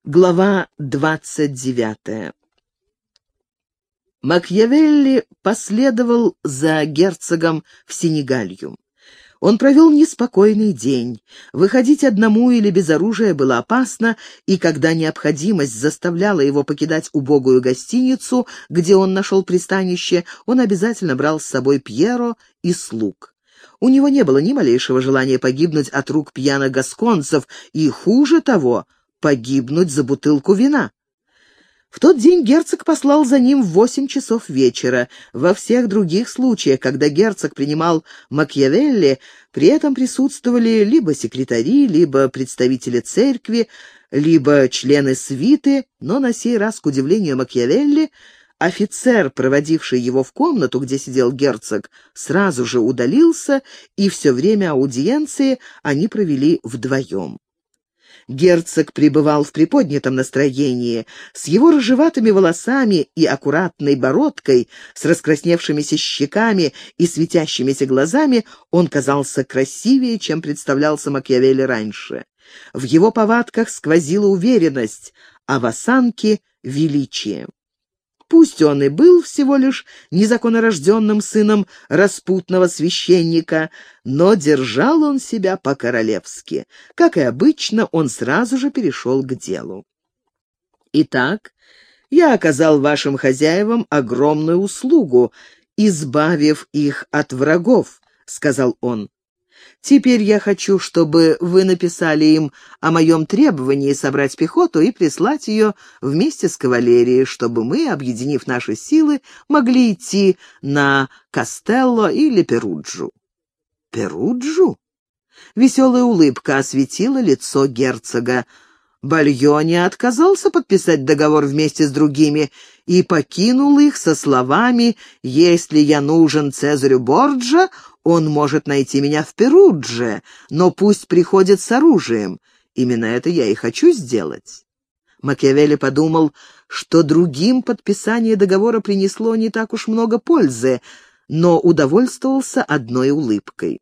Глава 29. Макиавелли последовал за герцогом в Сенегалью. Он провел неспокойный день. Выходить одному или без оружия было опасно, и когда необходимость заставляла его покидать убогую гостиницу, где он нашел пристанище, он обязательно брал с собой Пьеро и слуг. У него не было ни малейшего желания погибнуть от рук пьяных гасконцев, и, хуже того, погибнуть за бутылку вина. В тот день герцог послал за ним в 8 часов вечера. Во всех других случаях, когда герцог принимал Макиавелли, при этом присутствовали либо секретари, либо представители церкви, либо члены свиты, но на сей раз, к удивлению Макиавелли, офицер, проводивший его в комнату, где сидел герцог, сразу же удалился, и все время аудиенции они провели вдвоем. Герцог пребывал в приподнятом настроении. С его рыжеватыми волосами и аккуратной бородкой, с раскрасневшимися щеками и светящимися глазами он казался красивее, чем представлялся Макиавелли раньше. В его повадках сквозила уверенность, а в осанке — величие. Пусть он и был всего лишь незаконнорожденным сыном распутного священника, но держал он себя по-королевски. Как и обычно, он сразу же перешел к делу. «Итак, я оказал вашим хозяевам огромную услугу, избавив их от врагов», — сказал он. «Теперь я хочу, чтобы вы написали им о моем требовании собрать пехоту и прислать ее вместе с кавалерией, чтобы мы, объединив наши силы, могли идти на Кастелло или Перуджу». «Перуджу?» Веселая улыбка осветила лицо герцога. Бальони отказался подписать договор вместе с другими и покинул их со словами: «Если я нужен Цезарю Борджа, он может найти меня в Перудже, но пусть приходит с оружием. Именно это я и хочу сделать». Макиавелли подумал, что другим подписание договора принесло не так уж много пользы, но удовольствовался одной улыбкой.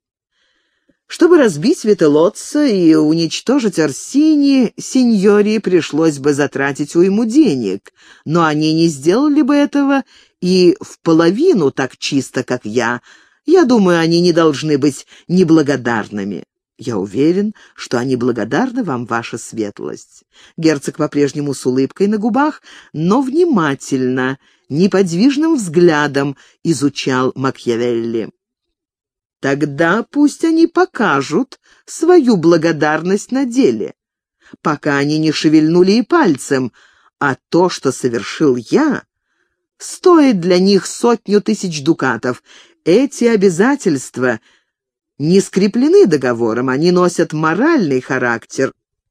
Чтобы разбить Вителлоццо и уничтожить Орсини, сеньории пришлось бы затратить уйму денег, но они не сделали бы этого и в половину так чисто, как я. Я думаю, они не должны быть неблагодарными. Я уверен, что они благодарны вам, ваша светлость». Герцог по-прежнему с улыбкой на губах, но внимательно, неподвижным взглядом изучал Макиавелли. «Тогда пусть они покажут свою благодарность на деле, пока они не шевельнули и пальцем, а то, что совершил я, стоит для них 100 000 дукатов. Эти обязательства не скреплены договором, они носят моральный характер,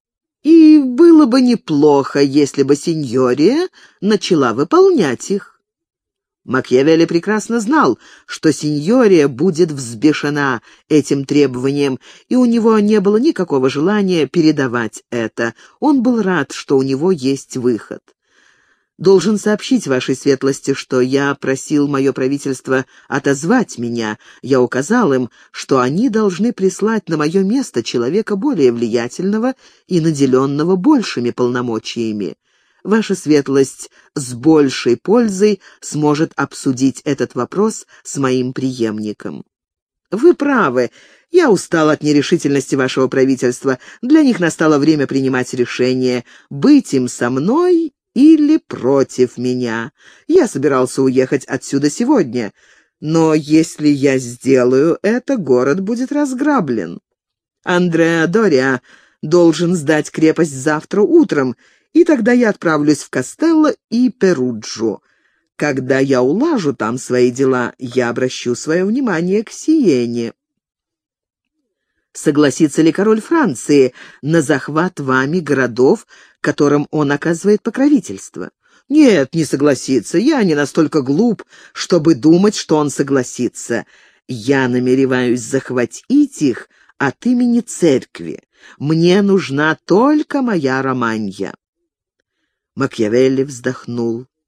и было бы неплохо, если бы сеньория начала выполнять их». Макиавелли прекрасно знал, что сеньория будет взбешена этим требованием, и у него не было никакого желания передавать это. Он был рад, что у него есть выход. «Должен сообщить вашей светлости, что я просил мое правительство отозвать меня. Я указал им, что они должны прислать на мое место человека более влиятельного и наделенного большими полномочиями. Ваша светлость с большей пользой сможет обсудить этот вопрос с моим преемником». «Вы правы. Я устал от нерешительности вашего правительства. Для них настало время принимать решение, быть им со мной или против меня. Я собирался уехать отсюда сегодня, но если я сделаю это, город будет разграблен. Андреа Дориа должен сдать крепость завтра утром, и тогда я отправлюсь в Кастелло и Перуджу. Когда я улажу там свои дела, я обращу свое внимание к Сиене. Согласится ли король Франции на захват вами городов, которым он оказывает покровительство? Нет, не согласится. Я не настолько глуп, чтобы думать, что он согласится. Я намереваюсь захватить их от имени церкви. Мне нужна только моя Романья». Макиавелли вздохнул.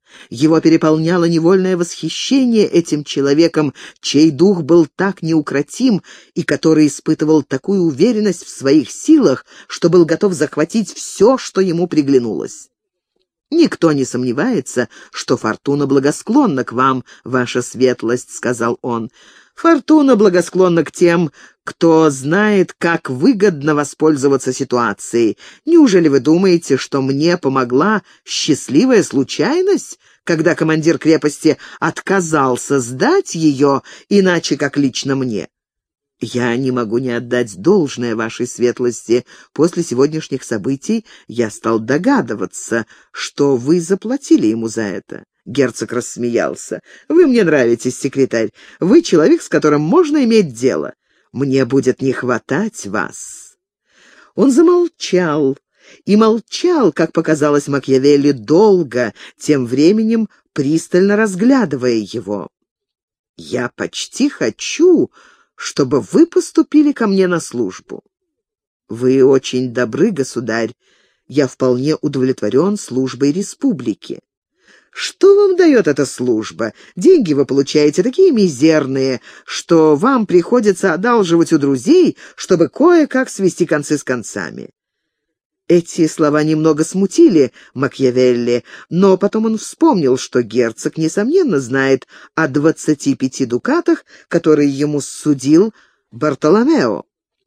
Его переполняло невольное восхищение этим человеком, чей дух был так неукротим и который испытывал такую уверенность в своих силах, что был готов захватить все, что ему приглянулось. «Никто не сомневается, что фортуна благосклонна к вам, ваша светлость», — сказал он. «Фортуна благосклонна к тем, кто знает, как выгодно воспользоваться ситуацией. Неужели вы думаете, что мне помогла счастливая случайность, когда командир крепости отказался сдать ее, иначе как лично мне? Я не могу не отдать должное вашей светлости. После сегодняшних событий я стал догадываться, что вы заплатили ему за это». Герцог рассмеялся. «Вы мне нравитесь, секретарь. Вы человек, с которым можно иметь дело. Мне будет не хватать вас». Он замолчал. И молчал, как показалось Макиавелли, долго, тем временем пристально разглядывая его. «Я почти хочу, чтобы вы поступили ко мне на службу». «Вы очень добры, государь. Я вполне удовлетворен службой республики». «Что вам дает эта служба? Деньги вы получаете такие мизерные, что вам приходится одалживать у друзей, чтобы кое-как свести концы с концами». Эти слова немного смутили Макиавелли, но потом он вспомнил, что герцог, несомненно, знает о 25 дукатах, которые ему судил Бартоломео.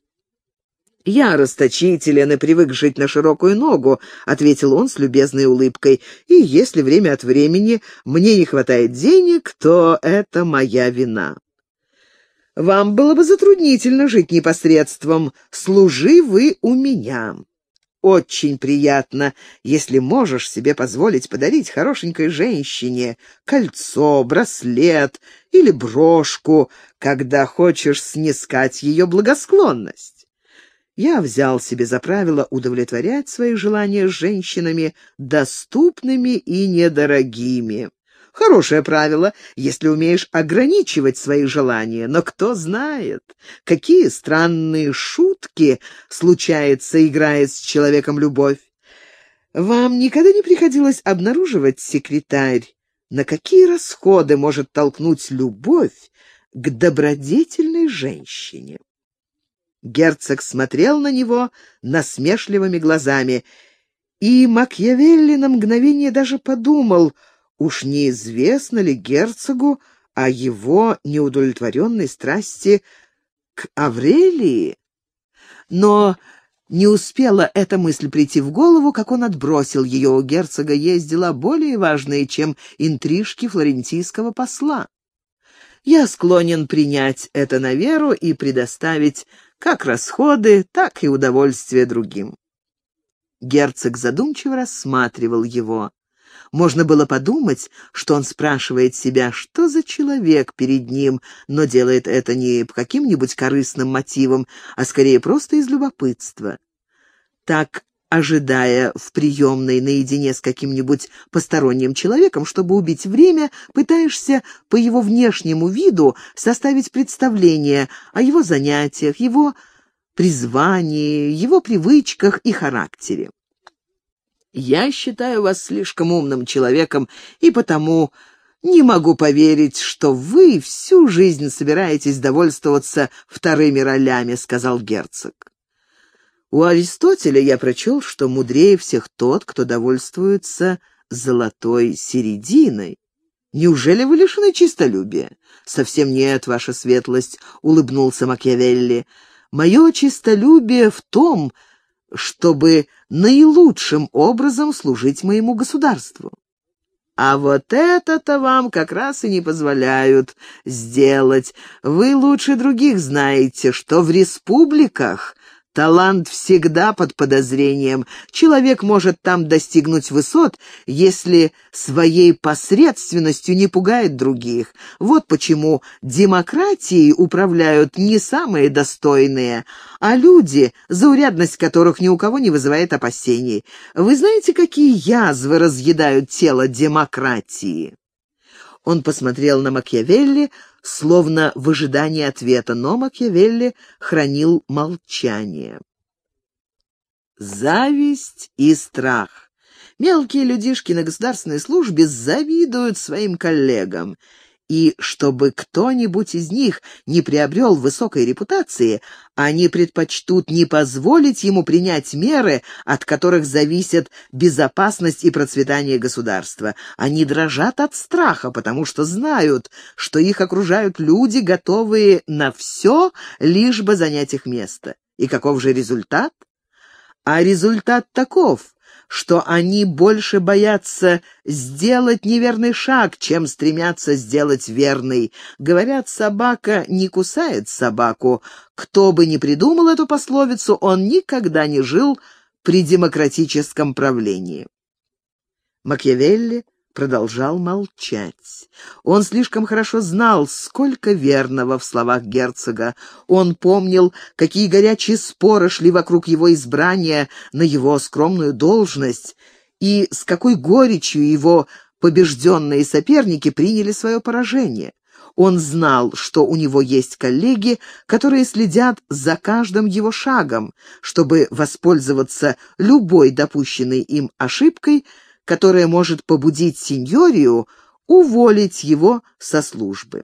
«Я расточителен и привык жить на широкую ногу», — ответил он с любезной улыбкой, «и если время от времени мне не хватает денег, то это моя вина». «Вам было бы затруднительно жить непосредством, служи вы у меня. Очень приятно, если можешь себе позволить подарить хорошенькой женщине кольцо, браслет или брошку, когда хочешь снискать ее благосклонность. Я взял себе за правило удовлетворять свои желания с женщинами доступными и недорогими. Хорошее правило, если умеешь ограничивать свои желания, но кто знает, какие странные шутки случается, играя с человеком любовь. Вам никогда не приходилось обнаруживать, секретарь, на какие расходы может толкнуть любовь к добродетельной женщине?» Герцог смотрел на него насмешливыми глазами, и Макиавелли на мгновение даже подумал, уж неизвестно ли герцогу о его неудовлетворенной страсти к Аврелии. Но не успела эта мысль прийти в голову, как он отбросил ее. У герцога есть дела более важные, чем интрижки флорентийского посла. Я склонен принять это на веру и предоставить как расходы, так и удовольствия другим». Герцог задумчиво рассматривал его. Можно было подумать, что он спрашивает себя, что за человек перед ним, но делает это не по каким-нибудь корыстным мотивам, а скорее просто из любопытства. Так, ожидая в приемной наедине с каким-нибудь посторонним человеком, чтобы убить время, пытаешься по его внешнему виду составить представление о его занятиях, его призвании, его привычках и характере. Я считаю вас слишком умным человеком, и потому не могу поверить, что вы всю жизнь собираетесь довольствоваться вторыми ролями», — сказал герцог. «У Аристотеля я прочел, что мудрее всех тот, кто довольствуется золотой серединой. Неужели вы лишены честолюбия?» «Совсем нет, ваша светлость», — улыбнулся Макиавелли. «Мое честолюбие в том, чтобы наилучшим образом служить моему государству». «А вот это-то вам как раз и не позволяют сделать. Вы лучше других знаете, что в республиках талант всегда под подозрением. Человек может там достигнуть высот, если своей посредственностью не пугает других. Вот почему демократией управляют не самые достойные, а люди, заурядность которых ни у кого не вызывает опасений. Вы знаете, какие язвы разъедают тело демократии?» Он посмотрел на Макиавелли, словно в ожидании ответа, но Макиавелли хранил молчание. «Зависть и страх. Мелкие людишки на государственной службе завидуют своим коллегам. И чтобы кто-нибудь из них не приобрел высокой репутации, они предпочтут не позволить ему принять меры, от которых зависит безопасность и процветание государства. Они дрожат от страха, потому что знают, что их окружают люди, готовые на все, лишь бы занять их место. И каков же результат? А результат таков, что они больше боятся сделать неверный шаг, чем стремятся сделать верный. Говорят, собака не кусает собаку. Кто бы ни придумал эту пословицу, он никогда не жил при демократическом правлении. Макиавелли продолжал молчать. Он слишком хорошо знал, сколько верного в словах герцога. Он помнил, какие горячие споры шли вокруг его избрания на его скромную должность, и с какой горечью его побежденные соперники приняли свое поражение. Он знал, что у него есть коллеги, которые следят за каждым его шагом, чтобы воспользоваться любой допущенной им ошибкой, которая может побудить сеньорию уволить его со службы.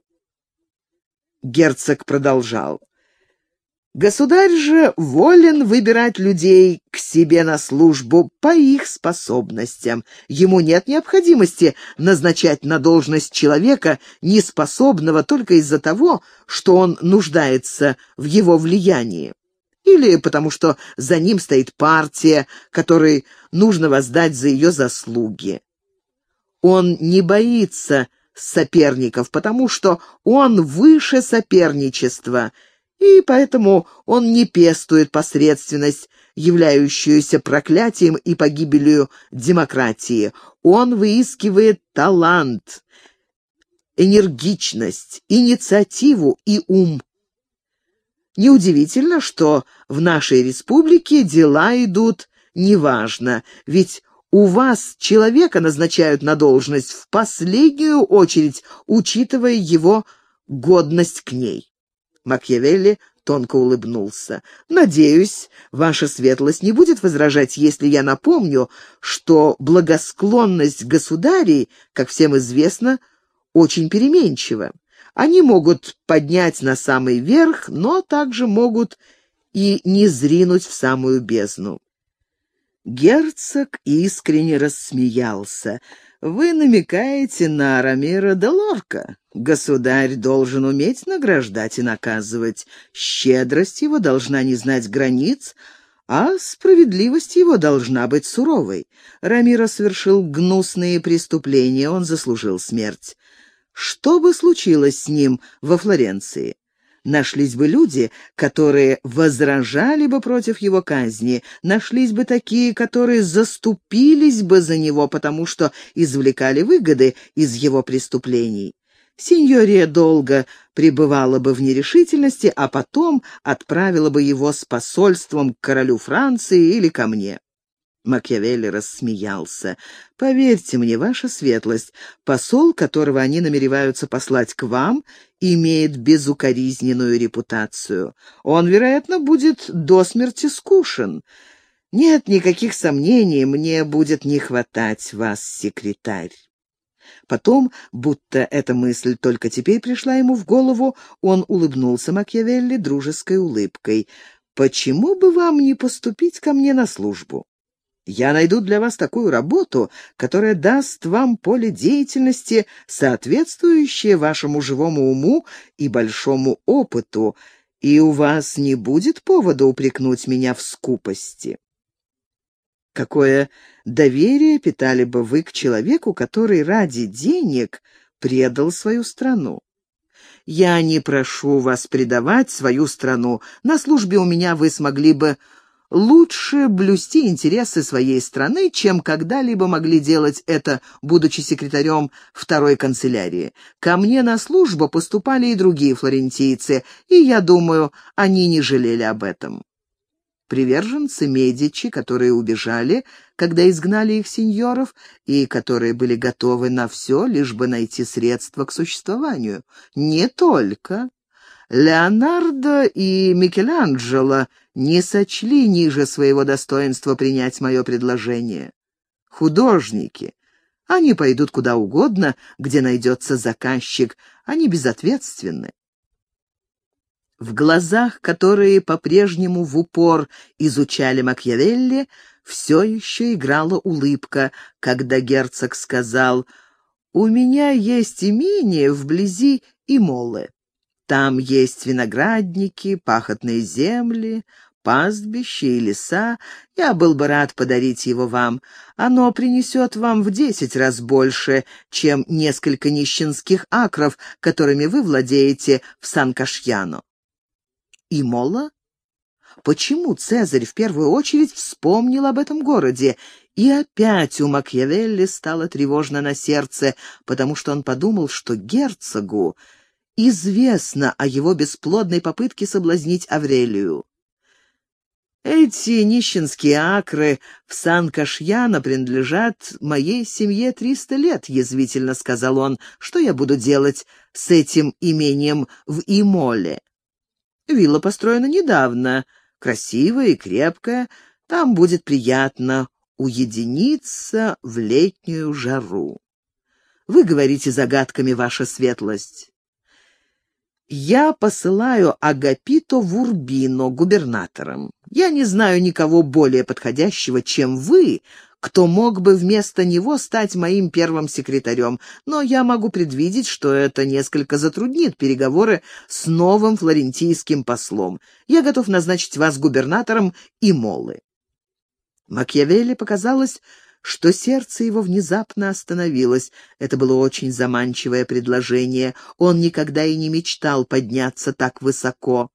Герцог продолжал. «Государь же волен выбирать людей к себе на службу по их способностям. Ему нет необходимости назначать на должность человека, неспособного только из-за того, что он нуждается в его влиянии. Или потому что за ним стоит партия, которой нужно воздать за ее заслуги. Он не боится соперников, потому что он выше соперничества, и поэтому он не пестует посредственность, являющуюся проклятием и погибелью демократии. Он выискивает талант, энергичность, инициативу и ум. Неудивительно, что в нашей республике дела идут неважно, ведь у вас человека назначают на должность в последнюю очередь, учитывая его годность к ней». Макиавелли тонко улыбнулся. «Надеюсь, ваша светлость не будет возражать, если я напомню, что благосклонность государей, как всем известно, очень переменчива. Они могут поднять на самый верх, но также могут и не зринуть в самую бездну». Герцог искренне рассмеялся. «Вы намекаете на Рамиро де Лорка. Государь должен уметь награждать и наказывать. Щедрость его должна не знать границ, а справедливость его должна быть суровой. Рамиро совершил гнусные преступления, он заслужил смерть. Что бы случилось с ним во Флоренции? Нашлись бы люди, которые возражали бы против его казни, нашлись бы такие, которые заступились бы за него, потому что извлекали выгоды из его преступлений. Синьория долго пребывала бы в нерешительности, а потом отправила бы его с посольством к королю Франции или ко мне». Макиавелли рассмеялся. «Поверьте мне, ваша светлость, посол, которого они намереваются послать к вам, имеет безукоризненную репутацию. Он, вероятно, будет до смерти скушен. Нет никаких сомнений, мне будет не хватать вас, секретарь». Потом, будто эта мысль только теперь пришла ему в голову, он улыбнулся Макиавелли дружеской улыбкой. «Почему бы вам не поступить ко мне на службу? Я найду для вас такую работу, которая даст вам поле деятельности, соответствующее вашему живому уму и большому опыту, и у вас не будет повода упрекнуть меня в скупости». Какое доверие питали бы вы к человеку, который ради денег предал свою страну? Я не прошу вас предавать свою страну. На службе у меня вы смогли бы лучше блюсти интересы своей страны, чем когда-либо могли делать это, будучи секретарем второй канцелярии. Ко мне на службу поступали и другие флорентийцы, и, я думаю, они не жалели об этом. Приверженцы Медичи, которые убежали, когда изгнали их сеньоров, и которые были готовы на все, лишь бы найти средства к существованию. Не только. Леонардо и Микеланджело не сочли ниже своего достоинства принять мое предложение. художники. Они пойдут куда угодно, где найдется заказчик, они безответственны». В глазах, которые по-прежнему в упор изучали Макиавелли, все еще играла улыбка, когда герцог сказал: «У меня есть имение вблизи Имолы. Там есть виноградники, пахотные земли, пастбища и леса. Я был бы рад подарить его вам. Оно принесет вам в 10 раз больше, чем несколько нищенских акров, которыми вы владеете в Сан-Кашьяно». Имола? Почему Цезарь в первую очередь вспомнил об этом городе? И опять у Макиавелли стало тревожно на сердце, потому что он подумал, что герцогу известно о его бесплодной попытке соблазнить Аврелию. «Эти нищенские акры в Сан-Кашьяно принадлежат моей семье 300 лет», — язвительно сказал он. «Что я буду делать с этим имением в Имоле? Вилла построена недавно, красивая и крепкая. Там будет приятно уединиться в летнюю жару. Вы говорите загадками, ваша светлость. Я посылаю Агапито в Урбино губернатором. Я не знаю никого более подходящего, чем вы, кто мог бы вместо него стать моим первым секретарем, но я могу предвидеть, что это несколько затруднит переговоры с новым флорентийским послом. Я готов назначить вас губернатором Имолы». Макиавелли показалось, что сердце его внезапно остановилось. Это было очень заманчивое предложение. Он никогда и не мечтал подняться так высоко.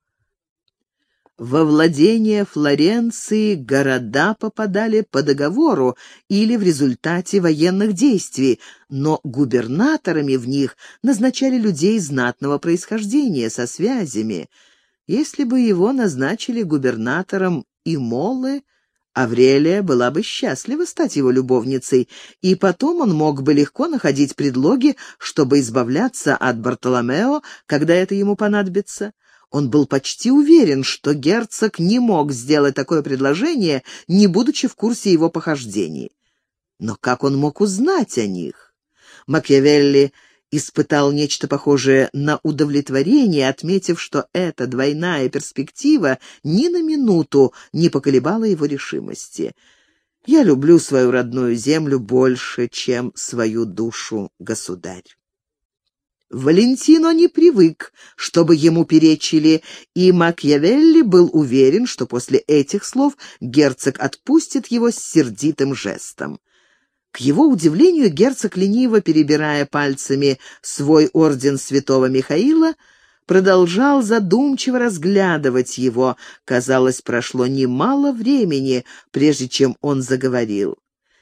Во владение Флоренции города попадали по договору или в результате военных действий, но губернаторами в них назначали людей знатного происхождения, со связями. Если бы его назначили губернатором Имолы, Аврелия была бы счастлива стать его любовницей, и потом он мог бы легко находить предлоги, чтобы избавляться от Бартоломео, когда это ему понадобится. Он был почти уверен, что герцог не мог сделать такое предложение, не будучи в курсе его похождений. Но как он мог узнать о них? Макиавелли испытал нечто похожее на удовлетворение, отметив, что эта двойная перспектива ни на минуту не поколебала его решимости. «Я люблю свою родную землю больше, чем свою душу, государь». Валентино не привык, чтобы ему перечили, и Макиавелли был уверен, что после этих слов герцог отпустит его с сердитым жестом. К его удивлению, герцог, лениво перебирая пальцами свой орден святого Михаила, продолжал задумчиво разглядывать его. Казалось, прошло немало времени, прежде чем он заговорил.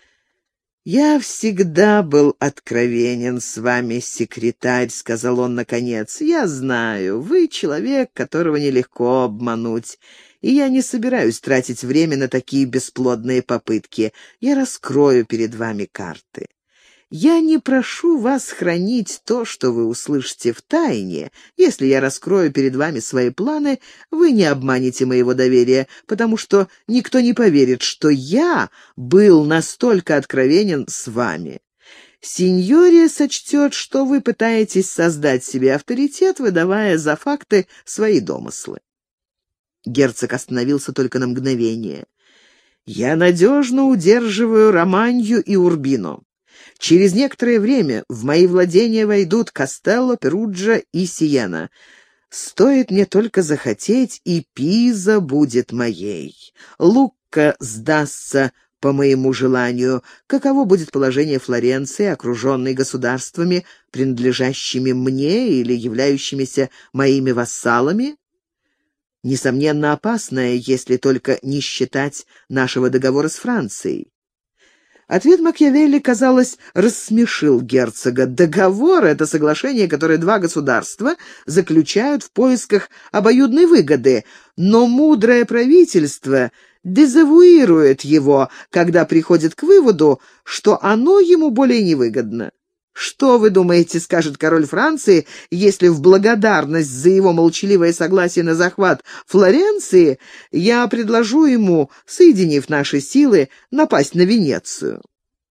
«Я всегда был откровенен с вами, секретарь», — сказал он наконец. «Я знаю, вы человек, которого нелегко обмануть, и я не собираюсь тратить время на такие бесплодные попытки. Я раскрою перед вами карты. Я не прошу вас хранить то, что вы услышите в тайне. Если я раскрою перед вами свои планы, вы не обманете моего доверия, потому что никто не поверит, что я был настолько откровенен с вами. Синьория сочтет, что вы пытаетесь создать себе авторитет, выдавая за факты свои домыслы». Герцог остановился только на мгновение. «Я надежно удерживаю Романью и Урбино. Через некоторое время в мои владения войдут Кастелло, Перуджа и Сиена. Стоит мне только захотеть, и Пиза будет моей. Лукка сдастся по моему желанию. Каково будет положение Флоренции, окруженной государствами, принадлежащими мне или являющимися моими вассалами? Несомненно, опасное, если только не считать нашего договора с Францией». Ответ Макиавелли, казалось, рассмешил герцога. Договор — это соглашение, которое два государства заключают в поисках обоюдной выгоды, но мудрое правительство дезавуирует его, когда приходит к выводу, что оно ему более невыгодно. Что, вы думаете, скажет король Франции, если в благодарность за его молчаливое согласие на захват Флоренции я предложу ему, соединив наши силы, напасть на Венецию?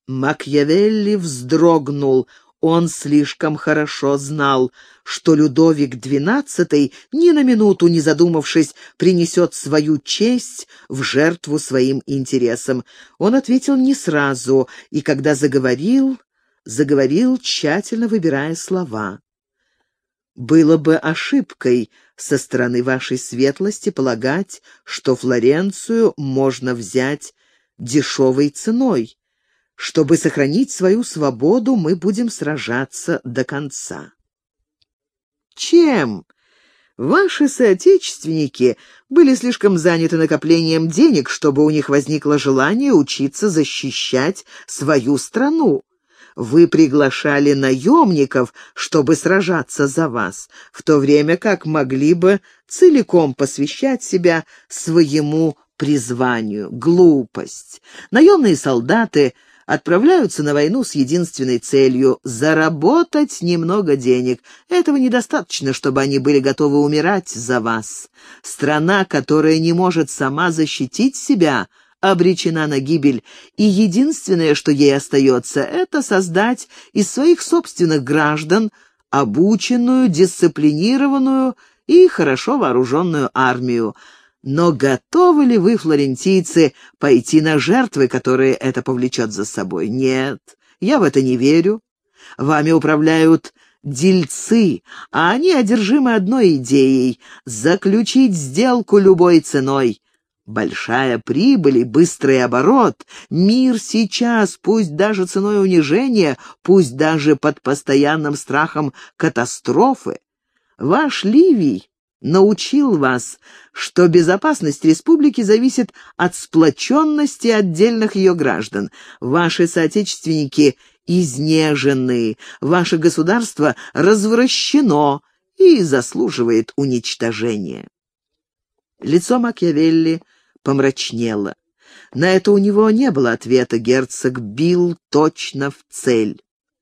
Макиавелли вздрогнул. Он слишком хорошо знал, что Людовик XII, ни на минуту не задумавшись, принесет свою честь в жертву своим интересам. Он ответил не сразу, и когда заговорил, тщательно выбирая слова. «Было бы ошибкой со стороны вашей светлости полагать, что Флоренцию можно взять дешевой ценой. Чтобы сохранить свою свободу, мы будем сражаться до конца». Чем? Ваши соотечественники были слишком заняты накоплением денег, чтобы у них возникло желание учиться защищать свою страну. Вы приглашали наемников, чтобы сражаться за вас, в то время как могли бы целиком посвящать себя своему призванию. Глупость. Наемные солдаты отправляются на войну с единственной целью — заработать немного денег. Этого недостаточно, чтобы они были готовы умирать за вас. Страна, которая не может сама защитить себя, обречена на гибель, и единственное, что ей остается, это создать из своих собственных граждан обученную, дисциплинированную и хорошо вооруженную армию. Но готовы ли вы, флорентийцы, пойти на жертвы, которые это повлечет за собой? Нет, я в это не верю. Вами управляют дельцы, а они одержимы одной идеей — заключить сделку любой ценой. Большая прибыль и быстрый оборот. Мир сейчас, пусть даже ценой унижения, пусть даже под постоянным страхом катастрофы. Ваш Ливий научил вас, что безопасность республики зависит от сплоченности отдельных ее граждан. Ваши соотечественники изнежены, ваше государство развращено и заслуживает уничтожения. Лицо Макиавелли помрачнело. На это у него не было ответа, герцог бил точно в цель.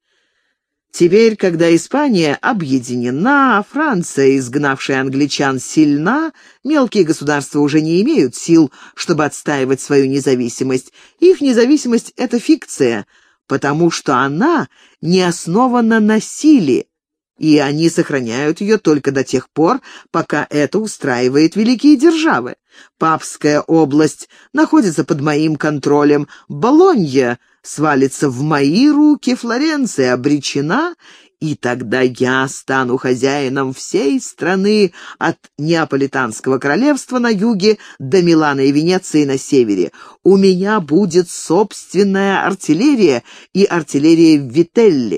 Теперь, когда Испания объединена, а Франция, изгнавшая англичан, сильна, мелкие государства уже не имеют сил, чтобы отстаивать свою независимость. Их независимость — это фикция, потому что она не основана на силе, и они сохраняют ее только до тех пор, пока это устраивает великие державы. Папская область находится под моим контролем, Болонья свалится в мои руки, Флоренция обречена, и тогда я стану хозяином всей страны от Неаполитанского королевства на юге до Милана и Венеции на севере. У меня будет собственная артиллерия и артиллерия Вителли.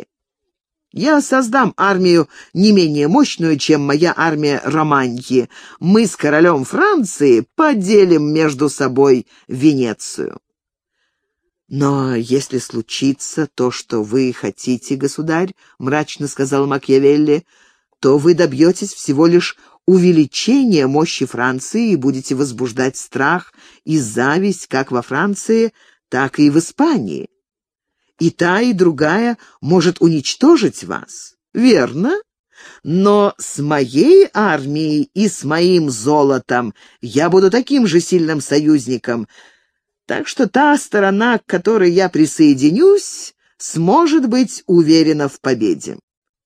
Я создам армию не менее мощную, чем моя армия Романьи. Мы с королем Франции поделим между собой Венецию. «Но если случится то, что вы хотите, государь, — мрачно сказал Макиавелли, — то вы добьетесь всего лишь увеличения мощи Франции и будете возбуждать страх и зависть как во Франции, так и в Испании. И та, и другая может уничтожить вас. Верно? Но с моей армией и с моим золотом я буду таким же сильным союзником. Так что та сторона, к которой я присоединюсь, сможет быть уверена в победе.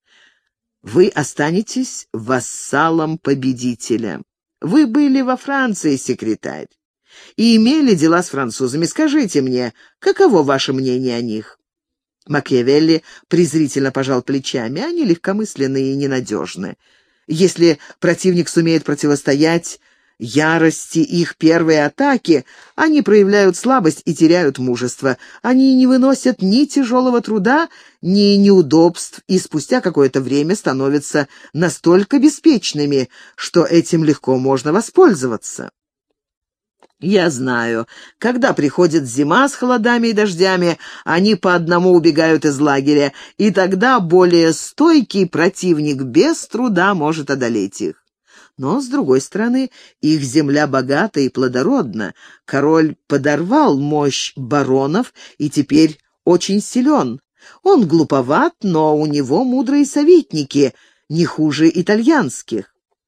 Вы останетесь вассалом победителя. Вы были во Франции, секретарь, и имели дела с французами. Скажите мне, каково ваше мнение о них?» Макиавелли презрительно пожал плечами. Они легкомысленные и ненадежны. Если противник сумеет противостоять ярости их первой атаки, они проявляют слабость и теряют мужество. Они не выносят ни тяжелого труда, ни неудобств, и спустя какое-то время становятся настолько беспечными, что этим легко можно воспользоваться. Я знаю, когда приходит зима с холодами и дождями, они по одному убегают из лагеря, и тогда более стойкий противник без труда может одолеть их. Но, с другой стороны, их земля богата и плодородна. Король подорвал мощь баронов и теперь очень силен. Он глуповат, но у него мудрые советники, не хуже итальянских.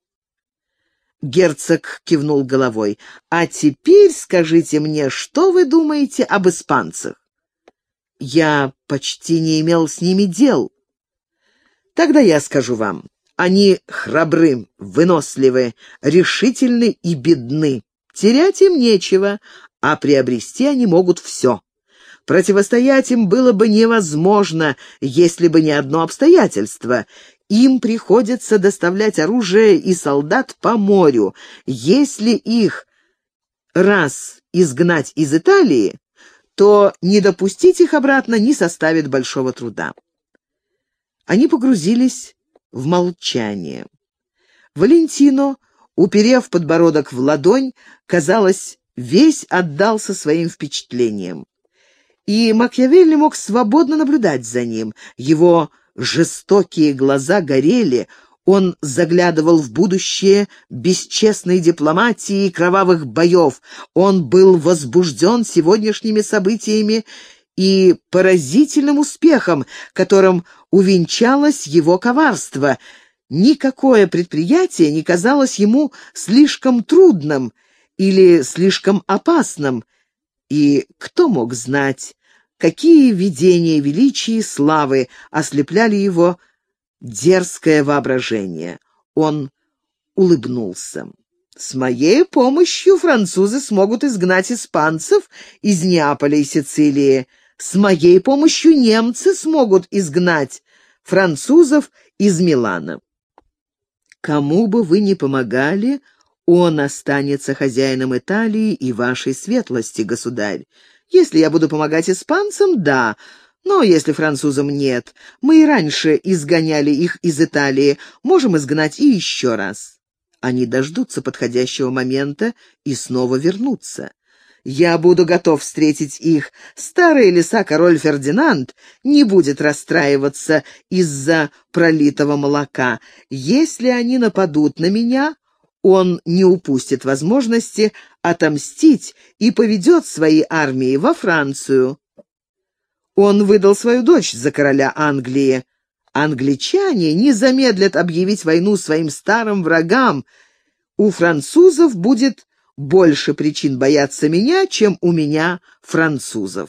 Герцог кивнул головой. «А теперь скажите мне, что вы думаете об испанцах?» Я почти не имел с ними дел. Тогда я скажу вам, они храбры, выносливы, решительны и бедны. Терять им нечего, а приобрести они могут все. Противостоять им было бы невозможно, если бы не одно обстоятельство. Им приходится доставлять оружие и солдат по морю. Если их раз изгнать из Италии, то не допустить их обратно не составит большого труда. Они погрузились в молчание. Валентино, уперев подбородок в ладонь, казалось, весь отдался своим впечатлениям. И Макиавелли мог свободно наблюдать за ним. Его жестокие глаза горели, он заглядывал в будущее бесчестной дипломатии и кровавых боев. Он был возбужден сегодняшними событиями и поразительным успехом, которым увенчалось его коварство. Никакое предприятие не казалось ему слишком трудным или слишком опасным, и кто мог знать, какие видения величия и славы ослепляли его дерзкое воображение. Он улыбнулся. «С моей помощью французы смогут изгнать испанцев из Неаполя и Сицилии. С моей помощью немцы смогут изгнать французов из Милана. Кому бы вы ни помогали, он останется хозяином Италии и вашей светлости, государь. Если я буду помогать испанцам, да, но если французам нет, мы и раньше изгоняли их из Италии, можем изгнать и еще раз. Они дождутся подходящего момента и снова вернутся. Я буду готов встретить их. Старый лиса король Фердинанд не будет расстраиваться из-за пролитого молока. Если они нападут на меня, он не упустит возможности отомстить и поведет свои армии во Францию. Он выдал свою дочь за короля Англии. Англичане не замедлят объявить войну своим старым врагам. У французов будет больше причин бояться меня, чем у меня французов.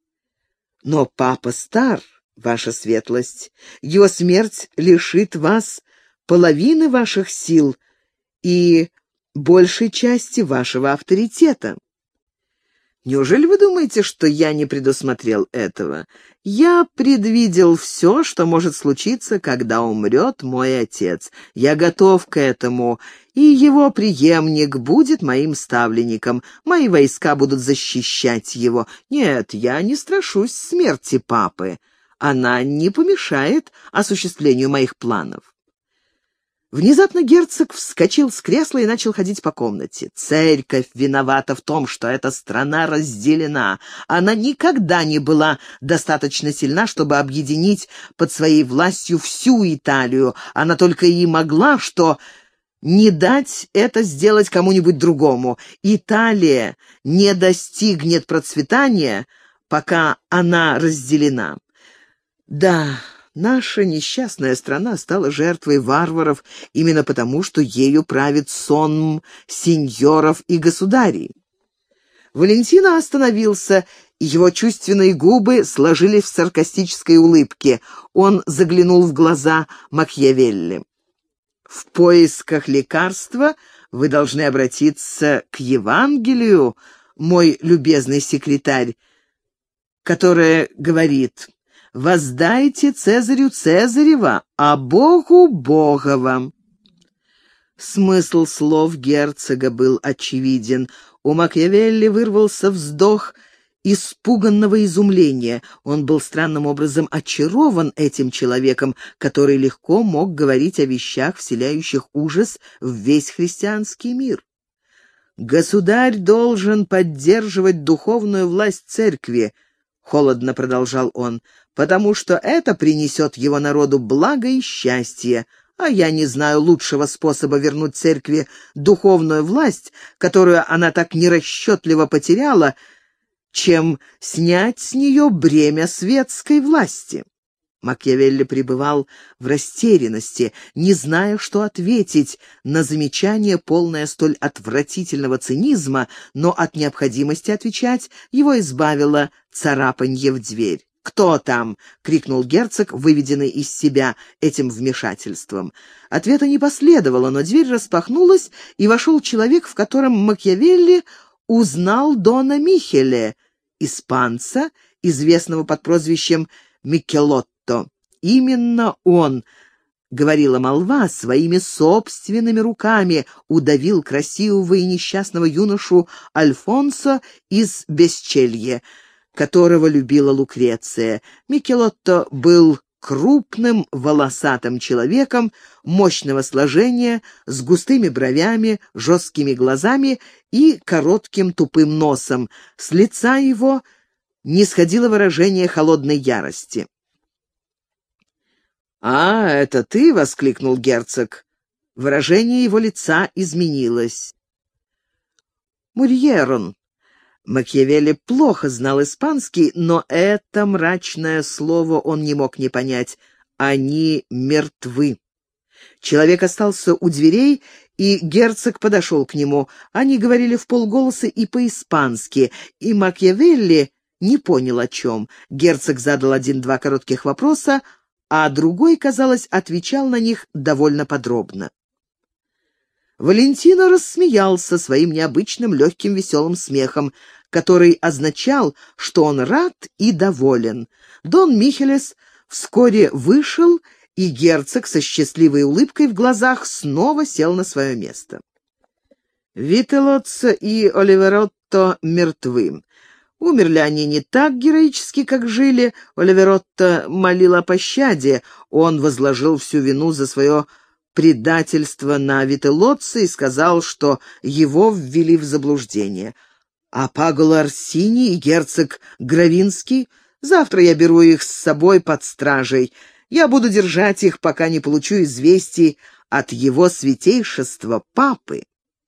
Но папа стар, ваша светлость. Его смерть лишит вас половины ваших сил и большей части вашего авторитета. Неужели вы думаете, что я не предусмотрел этого? Я предвидел все, что может случиться, когда умрет мой отец. Я готов к этому, и его преемник будет моим ставленником. Мои войска будут защищать его. Нет, я не страшусь смерти папы. Она не помешает осуществлению моих планов. Внезапно герцог вскочил с кресла и начал ходить по комнате. Церковь виновата в том, что эта страна разделена. Она никогда не была достаточно сильна, чтобы объединить под своей властью всю Италию. Она только и могла, что не дать это сделать кому-нибудь другому. Италия не достигнет процветания, пока она разделена. Да, наша несчастная страна стала жертвой варваров именно потому, что ею правит сонм сеньоров и государей. Валентино остановился, и его чувственные губы сложились в саркастической улыбке. Он заглянул в глаза Макиавелли. «В поисках лекарства вы должны обратиться к Евангелию, мой любезный секретарь, которое говорит: «Воздайте Цезарю Цезарева, а Богу Богова». Смысл слов герцога был очевиден. У Макиавелли вырвался вздох испуганного изумления. Он был странным образом очарован этим человеком, который легко мог говорить о вещах, вселяющих ужас в весь христианский мир. «Государь должен поддерживать духовную власть церкви», — холодно продолжал он, «потому что это принесет его народу благо и счастье, а я не знаю лучшего способа вернуть церкви духовную власть, которую она так нерасчетливо потеряла, чем снять с нее бремя светской власти». Макиавелли пребывал в растерянности, не зная, что ответить на замечание, полное столь отвратительного цинизма, но от необходимости отвечать его избавило царапанье в дверь. «Кто там?» — крикнул герцог, выведенный из себя этим вмешательством. Ответа не последовало, но дверь распахнулась, и вошел человек, в котором Макиавелли узнал Дона Михеле, испанца, известного под прозвищем Микелотто. Именно он, говорила молва, своими собственными руками удавил красивого и несчастного юношу Альфонсо из Бесчелье, которого любила Лукреция. Микелотто был крупным волосатым человеком, мощного сложения, с густыми бровями, жесткими глазами и коротким тупым носом. С лица его не сходило выражение холодной ярости. «А, это ты?» — воскликнул герцог. Выражение его лица изменилось. «Мурьерон». Макиавелли плохо знал испанский, но это мрачное слово он не мог не понять. Они мертвы. Человек остался у дверей, и герцог подошел к нему. Они говорили вполголоса и по-испански, и Макиавелли не понял, о чем. Герцог задал один-два коротких вопроса, а другой, казалось, отвечал на них довольно подробно. Валентино рассмеялся своим необычным легким веселым смехом, который означал, что он рад и доволен. Дон Михелес вскоре вышел, и герцог со счастливой улыбкой в глазах снова сел на свое место. Вителоццо и Оливеротто мертвы. Умерли они не так героически, как жили. Оливеротто молил о пощаде. Он возложил всю вину за свое предательство на Вителоццо и сказал, что его ввели в заблуждение. А Паголо Орсини и герцог Гравинский, завтра я беру их с собой под стражей. Я буду держать их, пока не получу известий от его святейшества Папы.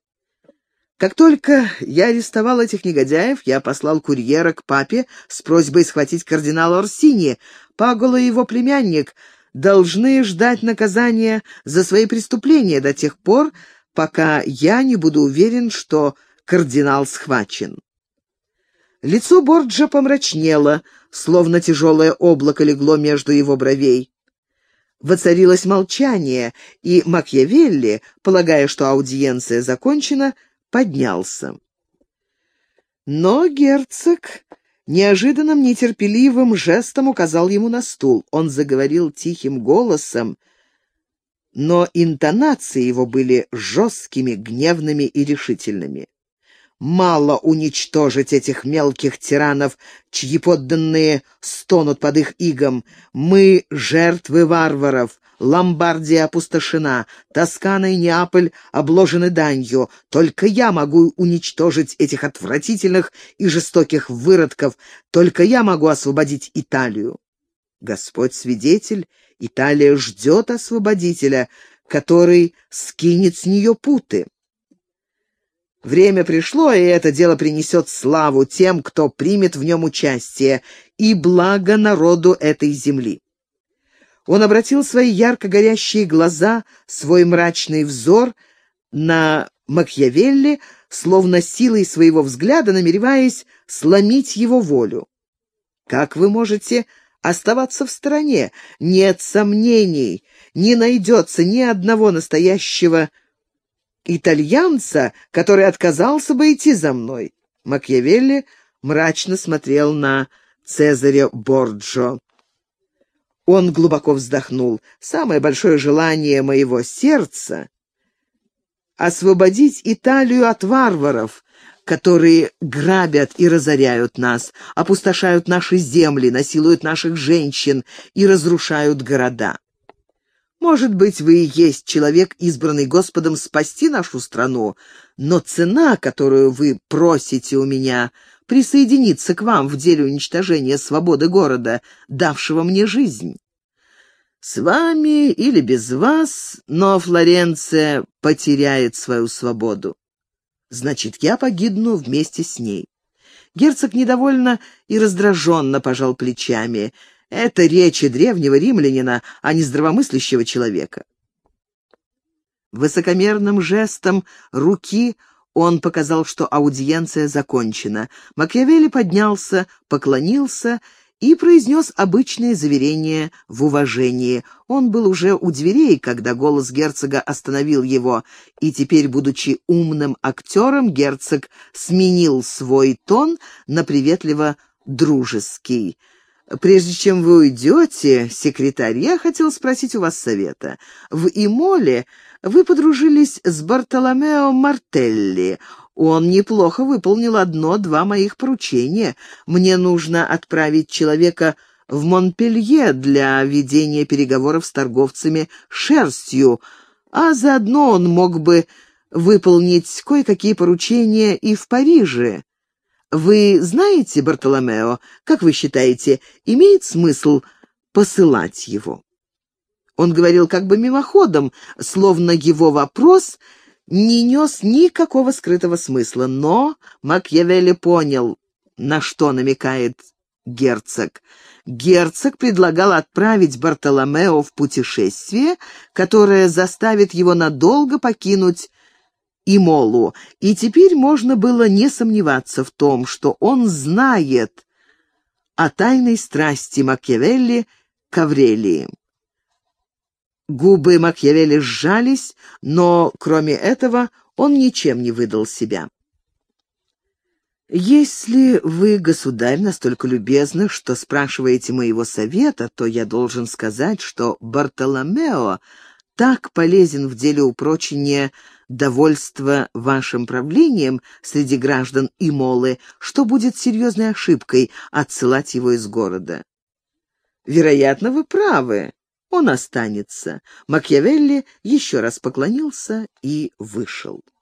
Как только я арестовал этих негодяев, я послал курьера к папе с просьбой схватить кардинала Орсини. Паголо и его племянник должны ждать наказания за свои преступления до тех пор, пока я не буду уверен, что кардинал схвачен. Лицо Борджа помрачнело, словно тяжелое облако легло между его бровей. Воцарилось молчание, и Макиавелли, полагая, что аудиенция закончена, поднялся. Но герцог неожиданным нетерпеливым жестом указал ему на стул. Он заговорил тихим голосом, но интонации его были жесткими, гневными и решительными. Мало уничтожить этих мелких тиранов, чьи подданные стонут под их игом. Мы — жертвы варваров. Ломбардия опустошена, Тоскана и Неаполь обложены данью. Только я могу уничтожить этих отвратительных и жестоких выродков. Только я могу освободить Италию. Господь свидетель, Италия ждет освободителя, который скинет с нее путы. Время пришло, и это дело принесет славу тем, кто примет в нем участие, и благо народу этой земли. Он обратил свои ярко горящие глаза, свой мрачный взор на Макиавелли, словно силой своего взгляда намереваясь сломить его волю. «Как вы можете оставаться в стороне? Нет сомнений, не найдется ни одного настоящего итальянца, который отказался бы идти за мной». Макиавелли мрачно смотрел на Цезаря Борджо. Он глубоко вздохнул. «Самое большое желание моего сердца — освободить Италию от варваров, которые грабят и разоряют нас, опустошают наши земли, насилуют наших женщин и разрушают города. Может быть, вы и есть человек, избранный Господом спасти нашу страну, но цена, которую вы просите у меня, присоединиться к вам в деле уничтожения свободы города, давшего мне жизнь. С вами или без вас, но Флоренция потеряет свою свободу. Значит, я погибну вместе с ней». Герцог недовольно и раздраженно пожал плечами. Это речи древнего римлянина, а не здравомыслящего человека. Высокомерным жестом руки он показал, что аудиенция закончена. Макиавелли поднялся, поклонился и произнес обычное заверение в уважении. Он был уже у дверей, когда голос герцога остановил его, и теперь, будучи умным актером, герцог сменил свой тон на приветливо-дружеский. «Прежде чем вы уйдете, секретарь, я хотел спросить у вас совета. В Имоле вы подружились с Бартоломео Мартелли. Он неплохо выполнил одно-два моих поручения. Мне нужно отправить человека в Монпелье для ведения переговоров с торговцами шерстью, а заодно он мог бы выполнить кое-какие поручения и в Париже. Вы знаете Бартоломео? Как вы считаете, имеет смысл посылать его?» Он говорил как бы мимоходом, словно его вопрос не нес никакого скрытого смысла, но Макиавелли понял, на что намекает герцог. Герцог предлагал отправить Бартоломео в путешествие, которое заставит его надолго покинуть Имолу, и теперь можно было не сомневаться в том, что он знает о тайной страсти Макиавелли к Аврелии. Губы Макиавелли сжались, но, кроме этого, он ничем не выдал себя. «Если вы, государь, настолько любезны, что спрашиваете моего совета, то я должен сказать, что Бартоломео так полезен в деле упрочения довольства вашим правлением среди граждан Имолы, что будет серьезной ошибкой отсылать его из города». «Вероятно, вы правы. Он останется». Макиавелли еще раз поклонился и вышел.